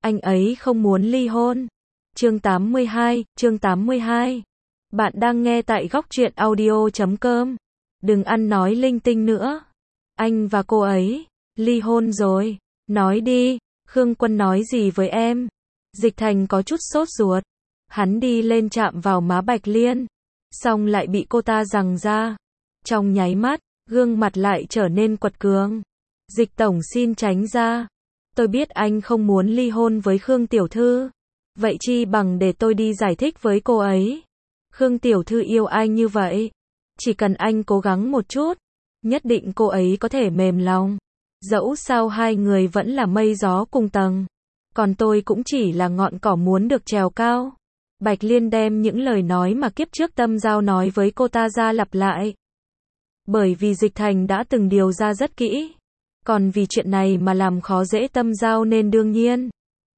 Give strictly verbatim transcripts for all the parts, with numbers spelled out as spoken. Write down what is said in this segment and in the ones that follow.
anh ấy không muốn ly hôn. Chương tám mươi hai, chương tám mươi hai. Bạn đang nghe tại góc truyện audio chấm com. Đừng ăn nói linh tinh nữa. Anh và cô ấy ly hôn rồi. Nói đi, Khương Quân nói gì với em? Dịch Thành có chút sốt ruột. Hắn đi lên chạm vào má Bạch Liên, xong lại bị cô ta giằng ra. Trong nháy mắt, gương mặt lại trở nên quật cường. Dịch tổng xin tránh ra. Tôi biết anh không muốn ly hôn với Khương tiểu thư. Vậy chi bằng để tôi đi giải thích với cô ấy. Khương tiểu thư yêu anh như vậy. Chỉ cần anh cố gắng một chút, nhất định cô ấy có thể mềm lòng. Dẫu sao hai người vẫn là mây gió cùng tầng. Còn tôi cũng chỉ là ngọn cỏ muốn được trèo cao. Bạch Liên đem những lời nói mà kiếp trước Tâm Giao nói với cô ta ra lặp lại. Bởi vì Dịch Thành đã từng điều ra rất kỹ. Còn vì chuyện này mà làm khó dễ Tâm Giao nên đương nhiên.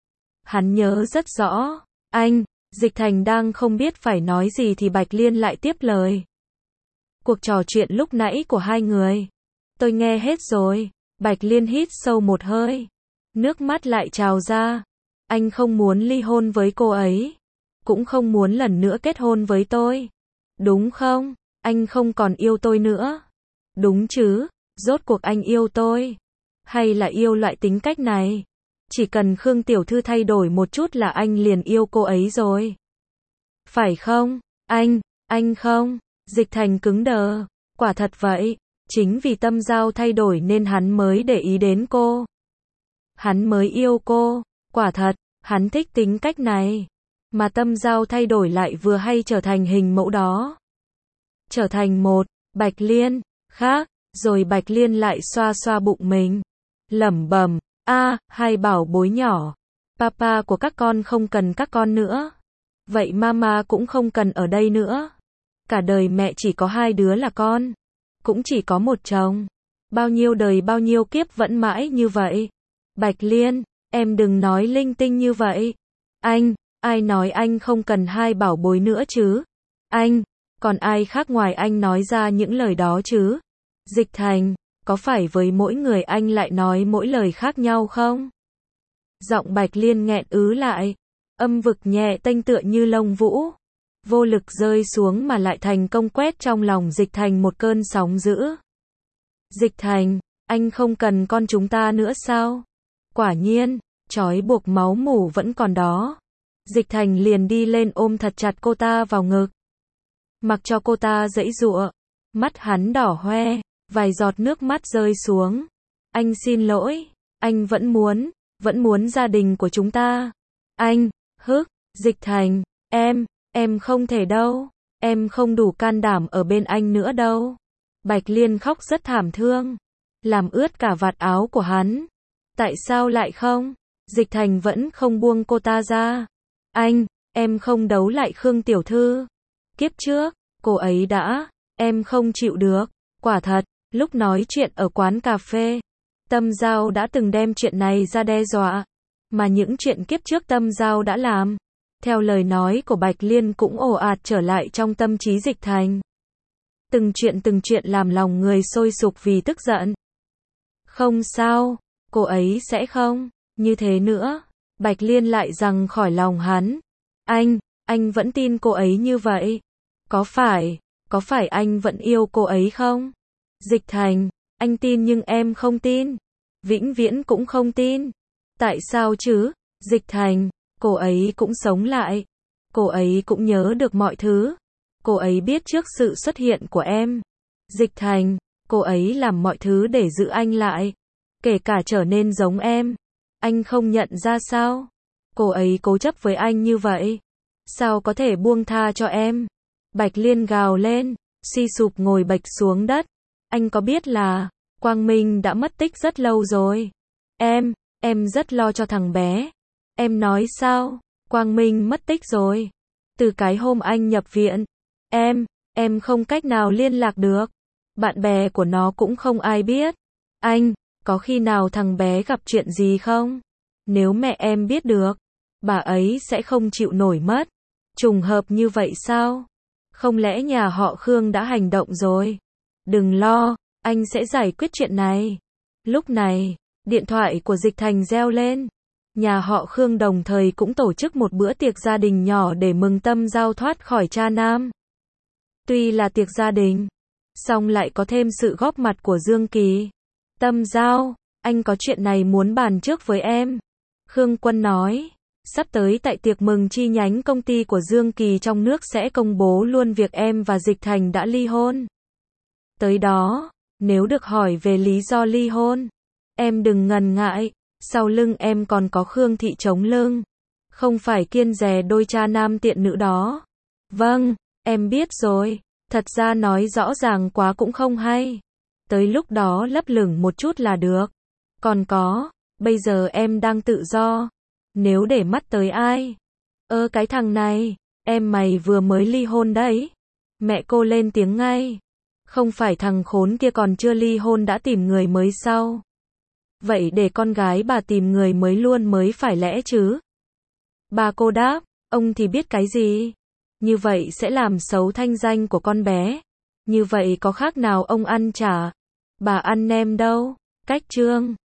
Hắn nhớ rất rõ. Anh, Dịch Thành đang không biết phải nói gì thì Bạch Liên lại tiếp lời. Cuộc trò chuyện lúc nãy của hai người. Tôi nghe hết rồi. Bạch Liên hít sâu một hơi. Nước mắt lại trào ra. Anh không muốn ly hôn với cô ấy. Cũng không muốn lần nữa kết hôn với tôi. Đúng không? Anh không còn yêu tôi nữa. Đúng chứ? Rốt cuộc anh yêu tôi. Hay là yêu loại tính cách này? Chỉ cần Khương tiểu thư thay đổi một chút là anh liền yêu cô ấy rồi. Phải không? Anh, anh không. Dịch Thành cứng đờ. Quả thật vậy. Chính vì Tâm Giao thay đổi nên hắn mới để ý đến cô. Hắn mới yêu cô. Quả thật, hắn thích tính cách này. Mà Tâm Giao thay đổi lại vừa hay trở thành hình mẫu đó. Trở thành một Bạch Liên khác. Rồi Bạch Liên lại xoa xoa bụng mình. Lẩm bẩm, a, hai bảo bối nhỏ. Papa của các con không cần các con nữa. Vậy mama cũng không cần ở đây nữa. Cả đời mẹ chỉ có hai đứa là con. Cũng chỉ có một chồng. Bao nhiêu đời bao nhiêu kiếp vẫn mãi như vậy. Bạch Liên, em đừng nói linh tinh như vậy. Anh, ai nói anh không cần hai bảo bối nữa chứ? Anh, còn ai khác ngoài anh nói ra những lời đó chứ? Dịch Thành, có phải với mỗi người anh lại nói mỗi lời khác nhau không? Giọng Bạch Liên nghẹn ứ lại. Âm vực nhẹ tênh tựa như lông vũ. Vô lực rơi xuống mà lại thành công quét trong lòng Dịch Thành một cơn sóng dữ. Dịch Thành, anh không cần con chúng ta nữa sao? Quả nhiên, trói buộc máu mủ vẫn còn đó. Dịch Thành liền đi lên ôm thật chặt cô ta vào ngực. Mặc cho cô ta giãy giụa. Mắt hắn đỏ hoe, vài giọt nước mắt rơi xuống. Anh xin lỗi, anh vẫn muốn, vẫn muốn gia đình của chúng ta. Anh, hức, Dịch Thành, em, em không thể đâu. Em không đủ can đảm ở bên anh nữa đâu. Bạch Liên khóc rất thảm thương. Làm ướt cả vạt áo của hắn. Tại sao lại không? Dịch Thành vẫn không buông cô ta ra. Anh, em không đấu lại Khương tiểu thư. Kiếp trước, cô ấy đã, em không chịu được. Quả thật, lúc nói chuyện ở quán cà phê, Tâm Giao đã từng đem chuyện này ra đe dọa. Mà những chuyện kiếp trước Tâm Giao đã làm, theo lời nói của Bạch Liên cũng ồ ạt trở lại trong tâm trí Dịch Thành. Từng chuyện từng chuyện làm lòng người sôi sục vì tức giận. Không sao, cô ấy sẽ không như thế nữa. Bạch Liên lại giằng khỏi lòng hắn. Anh, anh vẫn tin cô ấy như vậy. Có phải, có phải anh vẫn yêu cô ấy không? Dịch Thành, anh tin nhưng em không tin. Vĩnh viễn cũng không tin. Tại sao chứ? Dịch Thành, cô ấy cũng sống lại. Cô ấy cũng nhớ được mọi thứ. Cô ấy biết trước sự xuất hiện của em. Dịch Thành, cô ấy làm mọi thứ để giữ anh lại. Kể cả trở nên giống em. Anh không nhận ra sao? Cô ấy cố chấp với anh như vậy. Sao có thể buông tha cho em? Bạch Liên gào lên, suy sụp ngồi bạch xuống đất. Anh có biết là, Quang Minh đã mất tích rất lâu rồi. Em, em rất lo cho thằng bé. Em nói sao? Quang Minh mất tích rồi. Từ cái hôm anh nhập viện. Em, em không cách nào liên lạc được. Bạn bè của nó cũng không ai biết. Anh, có khi nào thằng bé gặp chuyện gì không? Nếu mẹ em biết được, bà ấy sẽ không chịu nổi mất. Trùng hợp như vậy sao? Không lẽ nhà họ Khương đã hành động rồi? Đừng lo, anh sẽ giải quyết chuyện này. Lúc này, điện thoại của Dịch Thành reo lên. Nhà họ Khương đồng thời cũng tổ chức một bữa tiệc gia đình nhỏ để mừng Tâm Giao thoát khỏi cha nam. Tuy là tiệc gia đình, song lại có thêm sự góp mặt của Dương Kỳ. Tâm Giao, anh có chuyện này muốn bàn trước với em. Khương Quân nói, sắp tới tại tiệc mừng chi nhánh công ty của Dương Kỳ trong nước sẽ công bố luôn việc em và Dịch Thành đã ly hôn. Tới đó, nếu được hỏi về lý do ly hôn, em đừng ngần ngại, sau lưng em còn có Khương Thị chống lưng. Không phải kiêng dè đôi cha nam tiện nữ đó. Vâng, em biết rồi, thật ra nói rõ ràng quá cũng không hay. Tới lúc đó lấp lửng một chút là được. Còn có, bây giờ em đang tự do. Nếu để mắt tới ai? Ơ cái thằng này, em mày vừa mới ly hôn đấy. Mẹ cô lên tiếng ngay. Không phải thằng khốn kia còn chưa ly hôn đã tìm người mới sao? Vậy để con gái bà tìm người mới luôn mới phải lẽ chứ? Bà cô đáp, ông thì biết cái gì? Như vậy sẽ làm xấu thanh danh của con bé. Như vậy có khác nào ông ăn chả? Bà ăn nem đâu? Cách chương